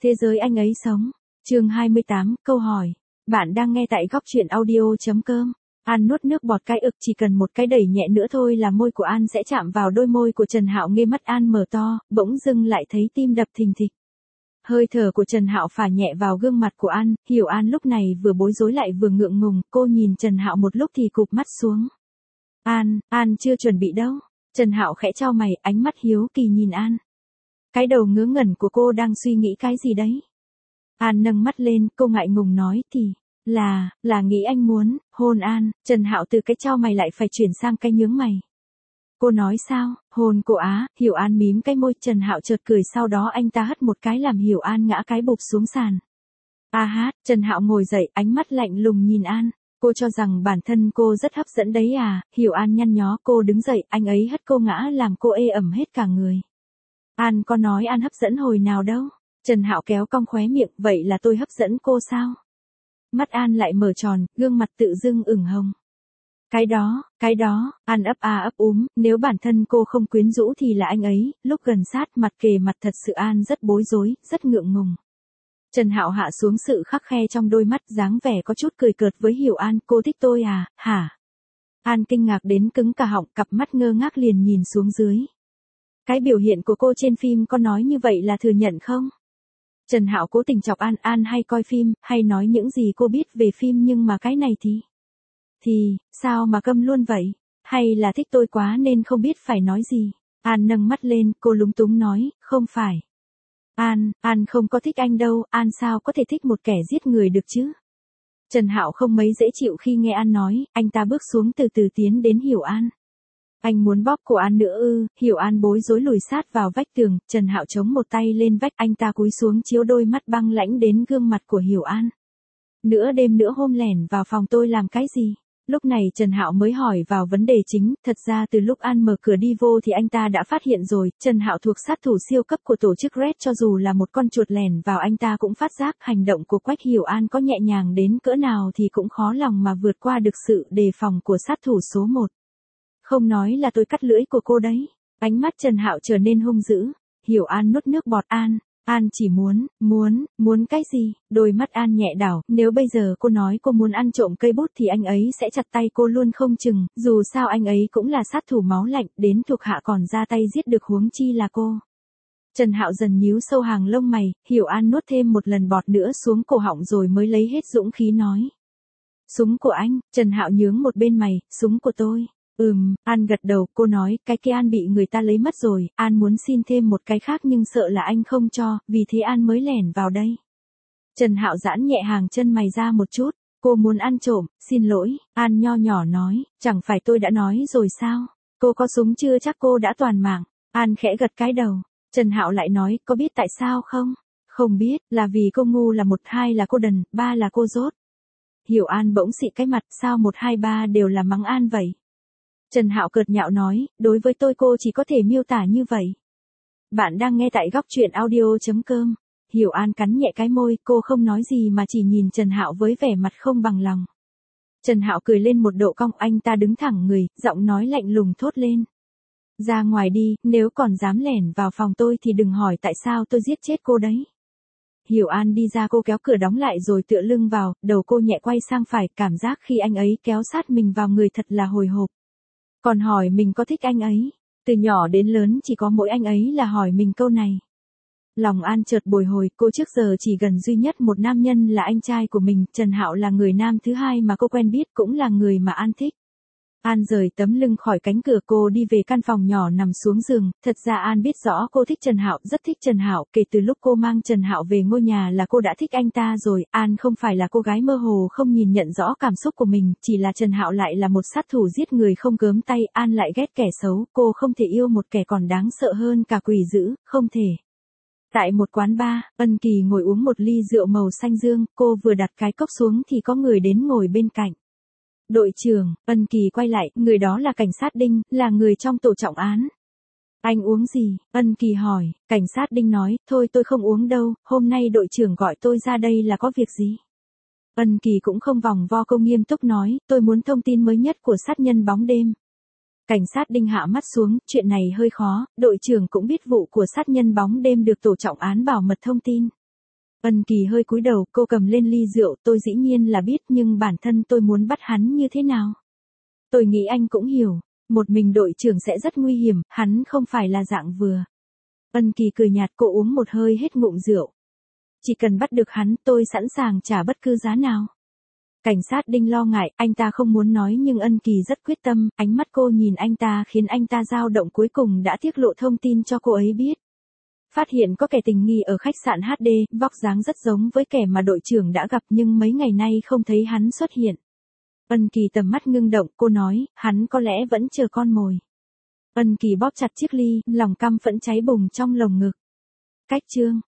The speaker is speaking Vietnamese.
Thế giới anh ấy sống. Chương 28, câu hỏi. Bạn đang nghe tại góc truyện audio.com. An nuốt nước bọt cái ực, chỉ cần một cái đẩy nhẹ nữa thôi là môi của An sẽ chạm vào đôi môi của Trần Hạo. Nghe mắt An mở to, bỗng dưng lại thấy tim đập thình thịch. Hơi thở của Trần Hạo phả nhẹ vào gương mặt của An, Hiểu An lúc này vừa bối rối lại vừa ngượng ngùng, cô nhìn Trần Hạo một lúc thì cụp mắt xuống. An chưa chuẩn bị đâu. Trần Hạo khẽ chau mày, ánh mắt hiếu kỳ nhìn An. Cái đầu ngớ ngẩn của cô đang suy nghĩ cái gì đấy? An nâng mắt lên, cô ngại ngùng nói thì, là nghĩ anh muốn hôn An. Trần Hạo từ cái chau mày lại phải chuyển sang cái nhướng mày. Cô nói sao? Hôn cô á? Hiểu An mím cái môi. Trần Hạo chợt cười, sau đó anh ta hất một cái làm Hiểu An ngã cái bụp xuống sàn. Trần Hạo ngồi dậy, ánh mắt lạnh lùng nhìn An. Cô cho rằng bản thân cô rất hấp dẫn đấy à? Hiểu An nhăn nhó, cô đứng dậy, anh ấy hất cô ngã làm cô ê ẩm hết cả người. An có nói An hấp dẫn hồi nào đâu. Trần Hạo kéo cong khóe miệng, vậy là tôi hấp dẫn cô sao? Mắt An lại mở tròn, gương mặt tự dưng ửng hồng. Cái đó, An ấp nếu bản thân cô không quyến rũ thì là anh ấy. Lúc gần sát mặt kề mặt thật sự An rất bối rối, rất ngượng ngùng. Trần Hạo hạ xuống sự khắc khe trong đôi mắt, dáng vẻ có chút cười cợt với Hiểu An. Cô thích tôi à, hả? An kinh ngạc đến cứng cả họng, cặp mắt ngơ ngác liền nhìn xuống dưới. Cái biểu hiện của cô trên phim có nói như vậy là thừa nhận không? Trần Hạo cố tình chọc An hay coi phim, hay nói những gì cô biết về phim, nhưng mà cái này thì, sao mà câm luôn vậy? Hay là thích tôi quá nên không biết phải nói gì? An nâng mắt lên, cô lúng túng nói, không phải. An không có thích anh đâu, An sao có thể thích một kẻ giết người được chứ? Trần Hạo không mấy dễ chịu khi nghe An nói, anh ta bước xuống từ từ tiến đến Hiểu An. Anh muốn bóp cổ An nữa ư? Hiểu An bối rối lùi sát vào vách tường, Trần Hạo chống một tay lên vách, anh ta cúi xuống chiếu đôi mắt băng lãnh đến gương mặt của Hiểu An. Nửa đêm nữa hôm lẻn vào phòng tôi làm cái gì? Lúc này Trần Hạo mới hỏi vào vấn đề chính, thật ra từ lúc An mở cửa đi vô thì anh ta đã phát hiện rồi, Trần Hạo thuộc sát thủ siêu cấp của tổ chức Red, cho dù là một con chuột lẻn vào anh ta cũng phát giác. Hành động của Quách Hiểu An có nhẹ nhàng đến cỡ nào thì cũng khó lòng mà vượt qua được sự đề phòng của sát thủ số 1. Không nói là tôi cắt lưỡi của cô đấy. Ánh mắt Trần Hạo trở nên hung dữ. Hiểu An nuốt nước bọt. An chỉ muốn cái gì? Đôi mắt An nhẹ đảo, nếu bây giờ cô nói cô muốn ăn trộm cây bút thì anh ấy sẽ chặt tay cô luôn không chừng, dù sao anh ấy cũng là sát thủ máu lạnh, đến thuộc hạ còn ra tay giết được huống chi là cô. Trần Hạo dần nhíu sâu hàng lông mày, Hiểu An nuốt thêm một lần bọt nữa xuống cổ họng rồi mới lấy hết dũng khí nói. Súng của anh. Trần Hạo nhướng một bên mày, súng của tôi. An gật đầu, cô nói, cái kia An bị người ta lấy mất rồi, An muốn xin thêm một cái khác nhưng sợ là anh không cho, vì thế An mới lẻn vào đây. Trần Hạo giãn nhẹ hàng chân mày ra một chút, cô muốn ăn trộm, xin lỗi, An nho nhỏ nói, chẳng phải tôi đã nói rồi sao, cô có súng chưa chắc cô đã toàn mạng. An khẽ gật cái đầu, Trần Hạo lại nói, có biết tại sao không? Không biết, là vì cô ngu là một, hai là cô đần, ba là cô dốt. Hiểu An bỗng xị cái mặt, sao 1, 2, 3 đều là mắng An vậy? Trần Hạo cợt nhạo nói, đối với tôi cô chỉ có thể miêu tả như vậy. Bạn đang nghe tại góc truyện audio.com. Hiểu An cắn nhẹ cái môi, cô không nói gì mà chỉ nhìn Trần Hạo với vẻ mặt không bằng lòng. Trần Hạo cười lên một độ cong, anh ta đứng thẳng người, giọng nói lạnh lùng thốt lên. Ra ngoài đi, nếu còn dám lẻn vào phòng tôi thì đừng hỏi tại sao tôi giết chết cô đấy. Hiểu An đi ra, cô kéo cửa đóng lại rồi tựa lưng vào, đầu cô nhẹ quay sang phải, cảm giác khi anh ấy kéo sát mình vào người thật là hồi hộp. Còn hỏi mình có thích anh ấy. Từ nhỏ đến lớn chỉ có mỗi anh ấy là hỏi mình câu này. Lòng An chợt bồi hồi, cô trước giờ chỉ gần duy nhất một nam nhân là anh trai của mình, Trần Hạo là người nam thứ hai mà cô quen biết, cũng là người mà An thích. An rời tấm lưng khỏi cánh cửa, cô đi về căn phòng nhỏ nằm xuống giường, thật ra An biết rõ cô thích Trần Hạo, rất thích Trần Hạo, kể từ lúc cô mang Trần Hạo về ngôi nhà là cô đã thích anh ta rồi. An không phải là cô gái mơ hồ không nhìn nhận rõ cảm xúc của mình, chỉ là Trần Hạo lại là một sát thủ giết người không gớm tay, An lại ghét kẻ xấu, cô không thể yêu một kẻ còn đáng sợ hơn cả quỷ dữ, không thể. Tại một quán bar, Ân Kỳ ngồi uống một ly rượu màu xanh dương, cô vừa đặt cái cốc xuống thì có người đến ngồi bên cạnh. Đội trưởng. Ân Kỳ quay lại, người đó là cảnh sát Đinh, là người trong tổ trọng án. Anh uống gì? Ân Kỳ hỏi, cảnh sát Đinh nói, thôi tôi không uống đâu, hôm nay đội trưởng gọi tôi ra đây là có việc gì? Ân Kỳ cũng không vòng vo, câu nghiêm túc nói, tôi muốn thông tin mới nhất của sát nhân bóng đêm. Cảnh sát Đinh hạ mắt xuống, chuyện này hơi khó, đội trưởng cũng biết vụ của sát nhân bóng đêm được tổ trọng án bảo mật thông tin. Ân Kỳ hơi cúi đầu, cô cầm lên ly rượu, tôi dĩ nhiên là biết nhưng bản thân tôi muốn bắt hắn như thế nào. Tôi nghĩ anh cũng hiểu, một mình đội trưởng sẽ rất nguy hiểm, hắn không phải là dạng vừa. Ân Kỳ cười nhạt, cô uống một hơi hết ngụm rượu. Chỉ cần bắt được hắn, tôi sẵn sàng trả bất cứ giá nào. Cảnh sát Đinh lo ngại, anh ta không muốn nói nhưng Ân Kỳ rất quyết tâm, ánh mắt cô nhìn anh ta khiến anh ta dao động, cuối cùng đã tiết lộ thông tin cho cô ấy biết. Phát hiện có kẻ tình nghi ở khách sạn HD, vóc dáng rất giống với kẻ mà đội trưởng đã gặp nhưng mấy ngày nay không thấy hắn xuất hiện. Ân Kỳ tầm mắt ngưng động, cô nói, hắn có lẽ vẫn chờ con mồi. Ân Kỳ bóp chặt chiếc ly, lòng căm phẫn cháy bùng trong lồng ngực. Cách chương